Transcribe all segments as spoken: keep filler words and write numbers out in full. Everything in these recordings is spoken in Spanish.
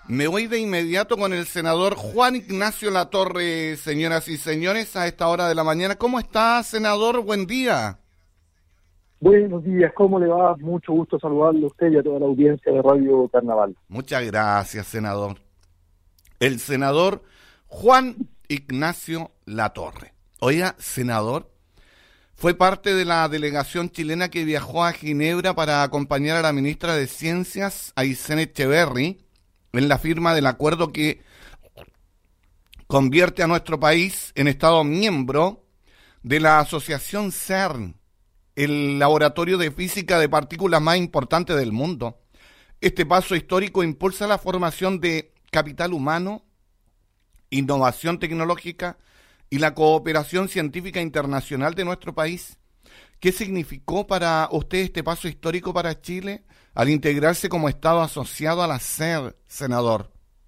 Me voy de inmediato con el senador Juan Ignacio Latorre, señoras y señores, a esta hora de la mañana. ¿Cómo está, senador? Buen día. Buenos días, ¿cómo le va? Mucho gusto saludarle a usted y a toda la audiencia de Radio Carnaval. Muchas gracias, senador. El senador Juan Ignacio Latorre. Oiga, senador, fue parte de la delegación chilena que viajó a Ginebra para acompañar a la ministra de Ciencias, Aysén Echeverry, en la firma del acuerdo que convierte a nuestro país en Estado miembro de la asociación CERN, el laboratorio de física de partículas más importante del mundo. Este paso histórico impulsa la formación de capital humano, innovación tecnológica y la cooperación científica internacional de nuestro país. ¿Qué significó para usted este paso histórico para Chile al integrarse como Estado asociado a la CERN, senador?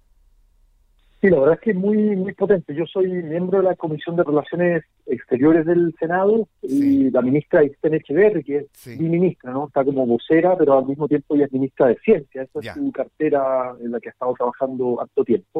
Sí, la verdad es que es muy, muy potente. Yo soy miembro de la Comisión de Relaciones Exteriores del Senado Sí. y la ministra Aysén Echeverry, que es Sí. mi ministra, ¿no? Está como vocera, pero al mismo tiempo ella es ministra de Ciencia. Esa Ya. es su cartera en la que ha estado trabajando harto tiempo.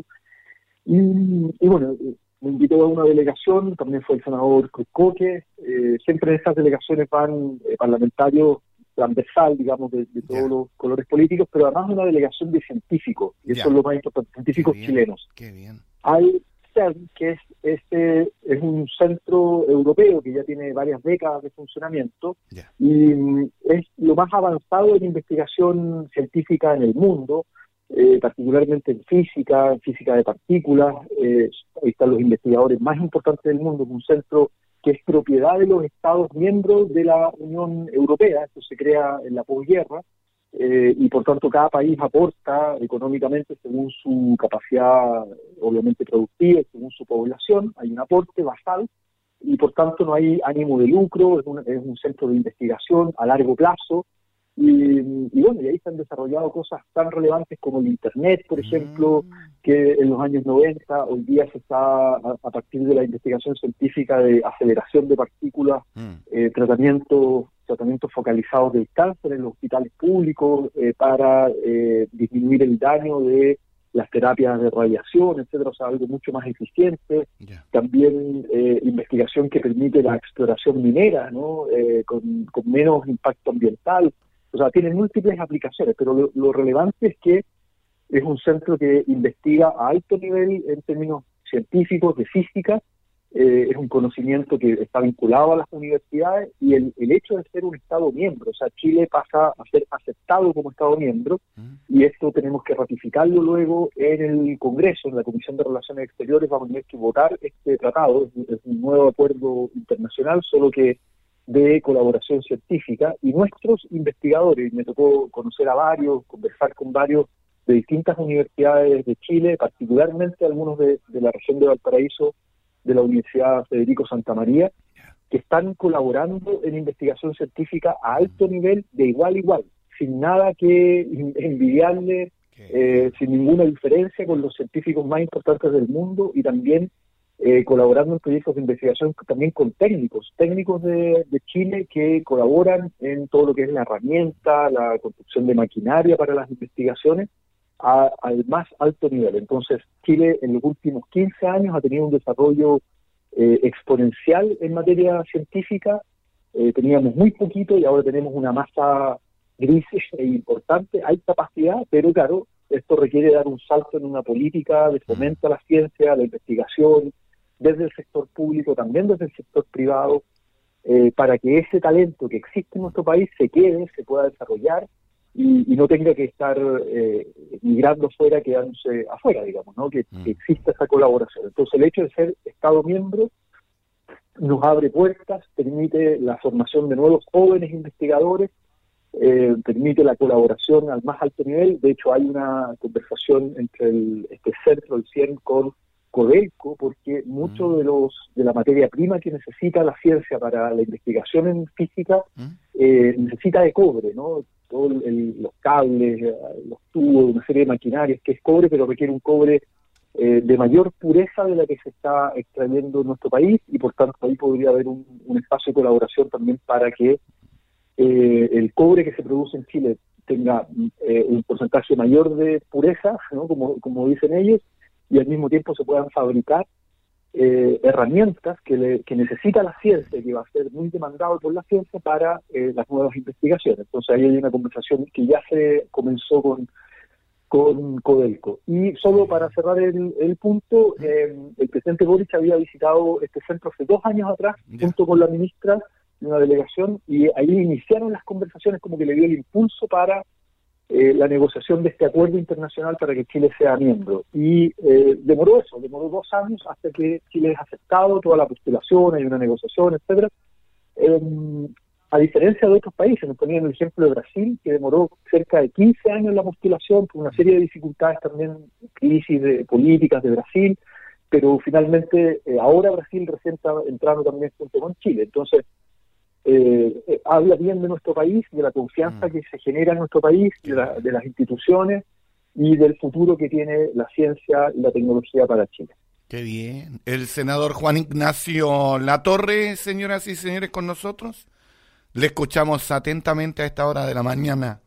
Y, y bueno, me invitó a una delegación, también fue el senador Cruz Coque. Eh, siempre en estas delegaciones van eh, parlamentarios transversal, digamos, de, de todos Ya. los colores políticos, pero además una delegación de científicos, y eso Ya. es lo más importante, científicos Qué bien, chilenos. Qué bien. Hay CERN, que es este es un centro europeo que ya tiene varias décadas de funcionamiento Ya. y mm, es lo más avanzado en investigación científica en el mundo, eh, particularmente en física, en física de partículas. Eh, ahí están los investigadores más importantes del mundo. Es un centro que es propiedad de los Estados miembros de la Unión Europea. Esto se crea en la posguerra. Eh, y por tanto cada país aporta económicamente según su capacidad obviamente productiva y según su población. Hay un aporte basal y por tanto no hay ánimo de lucro, es un, es un centro de investigación a largo plazo y, y bueno, y ahí se han desarrollado cosas tan relevantes como el Internet, por ejemplo, Mm. que en los años noventa, hoy día se está a, a partir de la investigación científica de aceleración de partículas, Mm. eh, tratamientos tratamientos focalizados del cáncer en los hospitales públicos eh, para eh, disminuir el daño de las terapias de radiación, etcétera, o sea, algo mucho más eficiente. Ya. También eh, investigación que permite la exploración minera, ¿no? Eh, con, con menos impacto ambiental. O sea, tiene múltiples aplicaciones, pero lo, lo relevante es que es un centro que investiga a alto nivel en términos científicos, de física. Eh, es un conocimiento que está vinculado a las universidades y el, el hecho de ser un Estado miembro, o sea, Chile pasa a ser aceptado como Estado miembro Mm. y esto tenemos que ratificarlo luego en el Congreso, en la Comisión de Relaciones Exteriores. Vamos a tener que votar este tratado. Es, es un nuevo acuerdo internacional, solo que de colaboración científica, y nuestros investigadores, me tocó conocer a varios, conversar con varios de distintas universidades de Chile, particularmente algunos de, de la región de Valparaíso, de la Universidad Federico Santa María, que están colaborando en investigación científica a alto nivel, de igual a igual, sin nada que envidiarle, eh, sin ninguna diferencia con los científicos más importantes del mundo, y también eh, colaborando en proyectos de investigación también con técnicos, técnicos de, de Chile que colaboran en todo lo que es la herramienta, la construcción de maquinaria para las investigaciones, A, al más alto nivel. Entonces, Chile en los últimos quince años ha tenido un desarrollo eh, exponencial en materia científica. Eh, teníamos muy poquito y ahora tenemos una masa gris e importante. Hay capacidad, pero claro, esto requiere dar un salto en una política de fomento a la ciencia, a la investigación, desde el sector público, también desde el sector privado, eh, para que ese talento que existe en nuestro país se quede, se pueda desarrollar y, y no tenga que estar eh, migrando fuera, quedándose afuera, digamos, ¿no? Que, que exista esa colaboración. Entonces, el hecho de ser Estado miembro nos abre puertas, permite la formación de nuevos jóvenes investigadores, eh, permite la colaboración al más alto nivel. De hecho, hay una conversación entre el, este centro, el CIEN, con Codelco, porque mucho de los de la materia prima que necesita la ciencia para la investigación en física eh, necesita de cobre, ¿no? Todos los cables, los tubos, una serie de maquinarias que es cobre, pero requiere un cobre eh, de mayor pureza de la que se está extrayendo en nuestro país, y por tanto ahí podría haber un, un espacio de colaboración también para que eh, el cobre que se produce en Chile tenga eh, un porcentaje mayor de pureza, ¿no? como, como dicen ellos, y al mismo tiempo se puedan fabricar eh, herramientas que, le, que necesita la ciencia, que va a ser muy demandado por la ciencia para eh, las nuevas investigaciones. Entonces ahí hay una conversación que ya se comenzó con, con Codelco. Y solo para cerrar el, el punto, eh, el presidente Boric había visitado este centro hace dos años atrás, junto con la ministra de una delegación, y ahí iniciaron las conversaciones, como que le dio el impulso para eh, la negociación de este acuerdo internacional para que Chile sea miembro. Y eh, demoró eso, demoró dos años hasta que Chile es aceptado, toda la postulación, hay una negociación, etcétera. Eh, a diferencia de otros países, nos ponían el ejemplo de Brasil, que demoró cerca de quince años la postulación por una serie de dificultades también, crisis de políticas de Brasil, pero finalmente eh, ahora Brasil recién está entrando también junto con Chile. Entonces, Eh, eh, habla bien de nuestro país, de la confianza mm. que se genera en nuestro país, de, la, de las instituciones y del futuro que tiene la ciencia y la tecnología para Chile. Qué bien. El senador Juan Ignacio Latorre, señoras y señores, con nosotros. Le escuchamos atentamente a esta hora de la mañana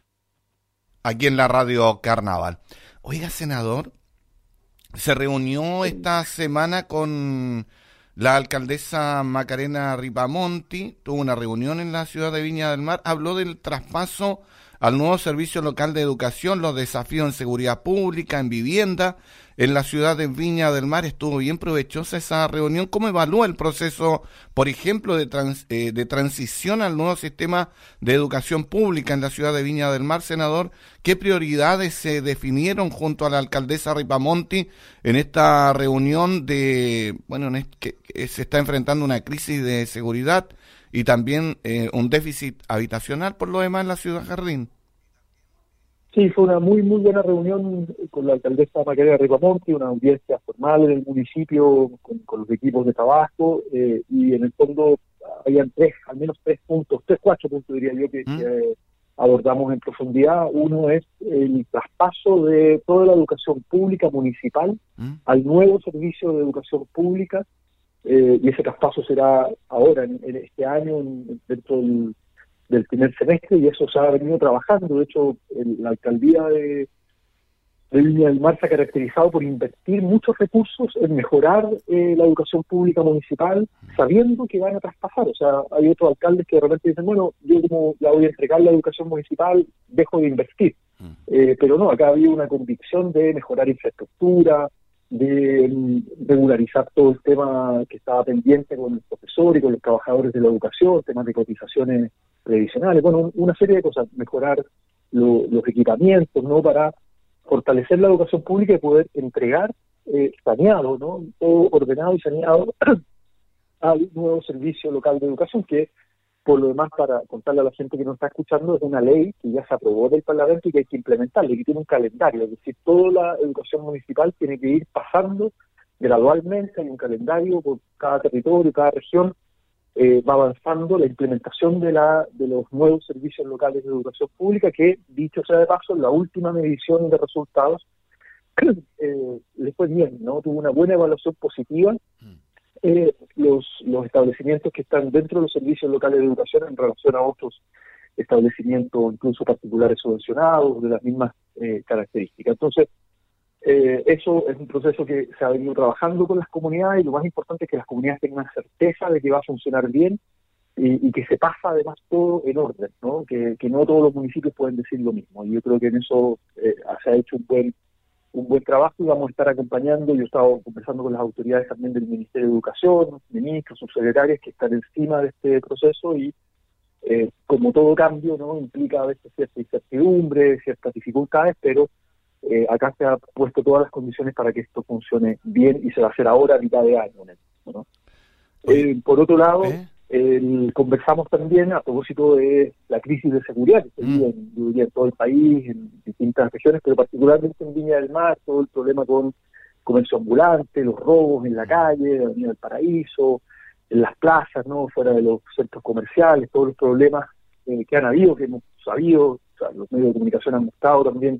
aquí en la radio Carnaval. Oiga, senador, se reunió esta semana con la alcaldesa Macarena Ripamonti, tuvo una reunión en la ciudad de Viña del Mar, habló del traspaso al nuevo servicio local de educación, los desafíos en seguridad pública, en vivienda, en la ciudad de Viña del Mar. Estuvo bien provechosa esa reunión. ¿Cómo evalúa el proceso, por ejemplo, de, trans, eh, de transición al nuevo sistema de educación pública en la ciudad de Viña del Mar, senador? ¿Qué prioridades se definieron junto a la alcaldesa Ripamonti en esta reunión de, bueno, en este, que, que se está enfrentando una crisis de seguridad y también eh, un déficit habitacional por lo demás en la ciudad Jardín? Sí, fue una muy muy buena reunión con la alcaldesa Macarena Ripamonti, una audiencia formal en el municipio con, con los equipos de trabajo, eh, y en el fondo habían tres, al menos tres puntos, tres, cuatro puntos diría yo que, ¿Mm? que eh, abordamos en profundidad. Uno es el traspaso de toda la educación pública municipal ¿Mm? al nuevo servicio de educación pública, eh, y ese traspaso será ahora, en, en este año, en, dentro del del primer semestre, y eso se ha venido trabajando. De hecho, el, la alcaldía de, de Viña del Mar se ha caracterizado por invertir muchos recursos en mejorar eh, la educación pública municipal, sabiendo que van a traspasar. O sea, hay otros alcaldes que de repente dicen, bueno, yo como ya voy a entregar la educación municipal, dejo de invertir. Eh, pero no, acá había una convicción de mejorar infraestructura, de um, regularizar todo el tema que estaba pendiente con el profesor y con los trabajadores de la educación, temas de cotizaciones previsionales, bueno, una serie de cosas, mejorar lo, los equipamientos, ¿no? Para fortalecer la educación pública y poder entregar eh, saneado, ¿no? Todo ordenado y saneado al nuevo servicio local de educación, que por lo demás, para contarle a la gente que nos está escuchando, es una ley que ya se aprobó del Parlamento y que hay que implementarla, y que tiene un calendario, es decir, toda la educación municipal tiene que ir pasando gradualmente, hay un calendario por cada territorio, cada región, eh, va avanzando la implementación de la de los nuevos servicios locales de educación pública, que, dicho sea de paso, en la última medición de resultados eh, les fue bien, ¿no? Tuvo una buena evaluación positiva. Eh, los, los establecimientos que están dentro de los servicios locales de educación en relación a otros establecimientos, incluso particulares subvencionados, de las mismas eh, características. Entonces, eh, eso es un proceso que se ha venido trabajando con las comunidades, y lo más importante es que las comunidades tengan certeza de que va a funcionar bien y, y que se pasa además todo en orden, ¿no? Que, que no todos los municipios pueden decir lo mismo. Y yo creo que en eso eh, se ha hecho un buen un buen trabajo, y vamos a estar acompañando. Yo he estado conversando con las autoridades también del Ministerio de Educación, ministros, subsecretarios que están encima de este proceso, y eh, como todo cambio, ¿no? Implica a veces cierta incertidumbre, ciertas dificultades, pero eh, acá se ha puesto todas las condiciones para que esto funcione bien, y se va a hacer ahora a mitad de año, ¿no? Eh, por otro lado, ¿Eh? El, conversamos también a propósito de la crisis de seguridad que se vive en, yo diría, en todo el país, en distintas regiones, pero particularmente en Viña del Mar, todo el problema con comercio ambulante, los robos en la calle, en Avenida del Paraíso, en las plazas, ¿no? Fuera de los centros comerciales, todos los problemas eh, que han habido, que hemos sabido, o sea, los medios de comunicación han mostrado también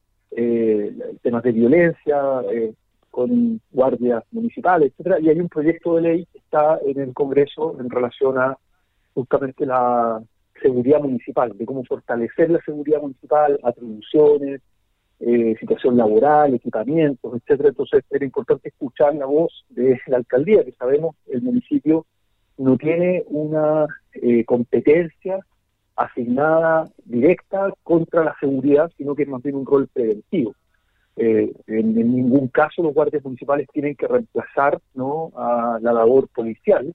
eh, temas de violencia, eh, con guardias municipales, etcétera, y hay un proyecto de ley que está en el Congreso en relación a justamente la seguridad municipal, de cómo fortalecer la seguridad municipal, atribuciones, eh, situación laboral, equipamientos, etcétera. Entonces era importante escuchar la voz de la alcaldía, que sabemos el municipio no tiene una eh, competencia asignada directa contra la seguridad, sino que es más bien un rol preventivo. Eh, en, en ningún caso los guardias municipales tienen que reemplazar, ¿no?, a la labor policial,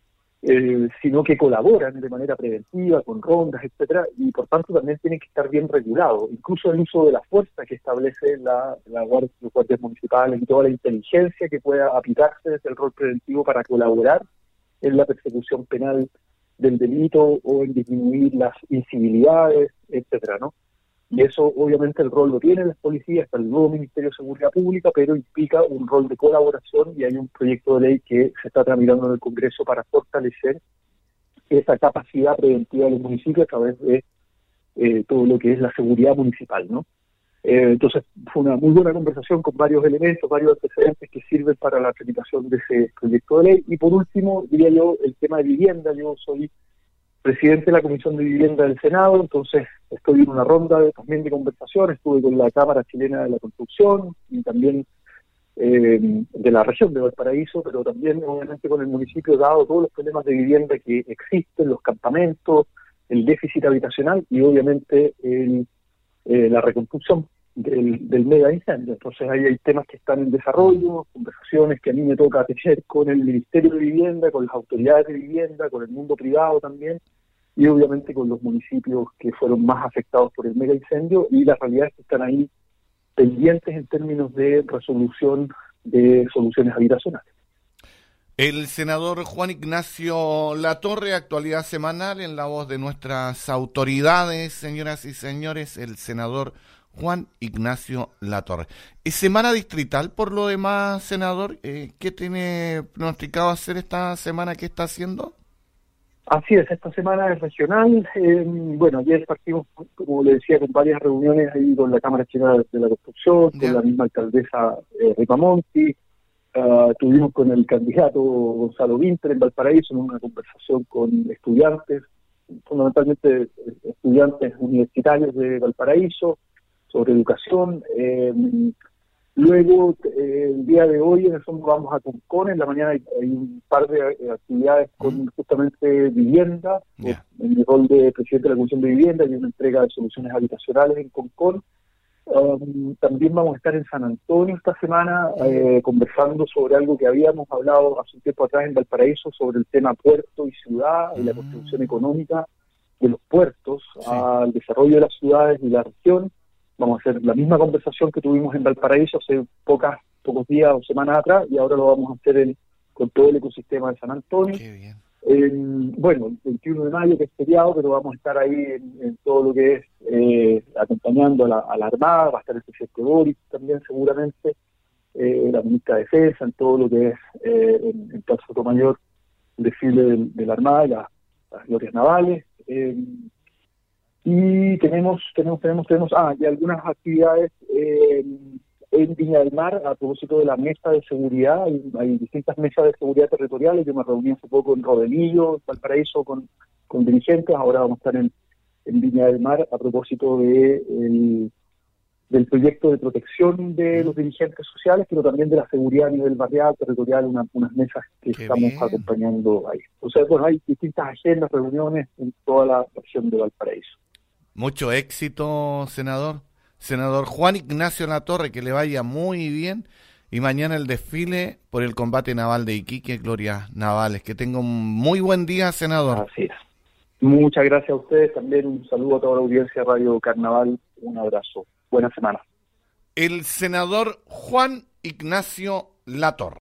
eh, sino que colaboran de manera preventiva, con rondas, etcétera, y por tanto también tienen que estar bien regulados. Incluso el uso de la fuerza que establece la, la guardia, los guardias municipales y toda la inteligencia que pueda aplicarse desde el rol preventivo para colaborar en la persecución penal del delito o en disminuir las incivilidades, etcétera, ¿no? Y eso obviamente el rol lo tienen las policías, está el nuevo Ministerio de Seguridad Pública, pero implica un rol de colaboración y hay un proyecto de ley que se está tramitando en el Congreso para fortalecer esa capacidad preventiva de los municipios a través de eh, todo lo que es la seguridad municipal, ¿no? Eh, entonces fue una muy buena conversación con varios elementos, varios antecedentes que sirven para la tramitación de ese proyecto de ley. Y por último, diría yo, el tema de vivienda. Yo soy presidente de la Comisión de Vivienda del Senado, entonces estoy en una ronda de, también de conversación, estuve con la Cámara Chilena de la Construcción y también eh, de la región de Valparaíso, pero también obviamente con el municipio, dado todos los problemas de vivienda que existen, los campamentos, el déficit habitacional y obviamente el, eh, la reconstrucción del, del mega incendio. Entonces ahí hay temas que están en desarrollo, conversaciones que a mí me toca tejer con el Ministerio de Vivienda, con las autoridades de vivienda, con el mundo privado también, y obviamente con los municipios que fueron más afectados por el mega incendio, y las realidades que están ahí pendientes en términos de resolución de soluciones habitacionales. El senador Juan Ignacio Latorre, actualidad semanal en la voz de nuestras autoridades, señoras y señores, el senador Juan Ignacio Latorre. ¿Es semana distrital por lo demás, senador? Eh, ¿Qué tiene pronosticado hacer esta semana? ¿Qué está haciendo? Así es, esta semana es regional. Eh, bueno, ayer partimos, como le decía, con varias reuniones ahí con la Cámara Chilena de la Construcción, con yeah. la misma alcaldesa eh, Ripamonti. Uh, tuvimos con el candidato Gonzalo Vinter en Valparaíso en una conversación con estudiantes, fundamentalmente estudiantes universitarios de Valparaíso, sobre educación. Eh, luego, eh, el día de hoy, en el fondo, vamos a Concón. En la mañana hay, hay un par de eh, actividades con justamente vivienda. Yeah. En el rol de presidente de la Comisión de Vivienda y una entrega de soluciones habitacionales en Concón. Um, también vamos a estar en San Antonio esta semana eh, conversando sobre algo que habíamos hablado hace un tiempo atrás en Valparaíso, sobre el tema puerto y ciudad y la construcción económica de los puertos sí. al desarrollo de las ciudades y la región. Vamos a hacer la misma conversación que tuvimos en Valparaíso hace pocas, pocos días o semanas atrás, y ahora lo vamos a hacer en, con todo el ecosistema de San Antonio. Qué bien. Eh, bueno, el veintiuno de mayo, que es feriado, pero vamos a estar ahí en, en todo lo que es eh, acompañando a la, a la Armada. Va a estar el presidente Boric también seguramente, eh, la ministra de Defensa, en todo lo que es eh, en, en Plaza Sotomayor, el desfile de, de la Armada y la, las glorias navales. Eh, y tenemos, tenemos, tenemos, tenemos, ah, y algunas actividades eh, en Viña del Mar a propósito de la mesa de seguridad. Hay, hay distintas mesas de seguridad territoriales. Yo me reuní hace poco en Rodelillo, Valparaíso, con, con dirigentes. Ahora vamos a estar en, en Viña del Mar a propósito de el, del proyecto de protección de los dirigentes sociales, pero también de la seguridad a nivel barrial, territorial, una, unas mesas que Qué estamos bien. acompañando ahí. O sea, bueno, hay distintas agendas, reuniones en toda la región de Valparaíso. Mucho éxito, senador. Senador Juan Ignacio Latorre, que le vaya muy bien. Y mañana el desfile por el combate naval de Iquique, Glorias Navales. Que tenga un muy buen día, senador. Así es. Muchas gracias a ustedes. También un saludo a toda la audiencia de Radio Carnaval. Un abrazo. Buena semana. El senador Juan Ignacio Latorre.